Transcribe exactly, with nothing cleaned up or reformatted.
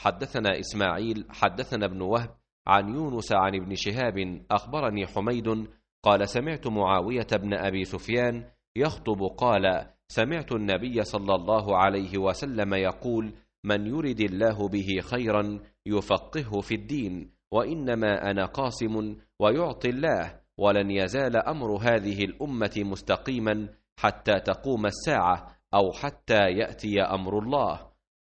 حدثنا إسماعيل حدثنا ابن وهب عن يونس عن ابن شهاب أخبرني حميد قال سمعت معاوية بن أبي سفيان يخطب قال سمعت النبي صلى الله عليه وسلم يقول من يرد الله به خيرا يفقهه في الدين وإنما أنا قاسم ويعطي الله ولن يزال أمر هذه الأمة مستقيما حتى تقوم الساعة أو حتى يأتي أمر الله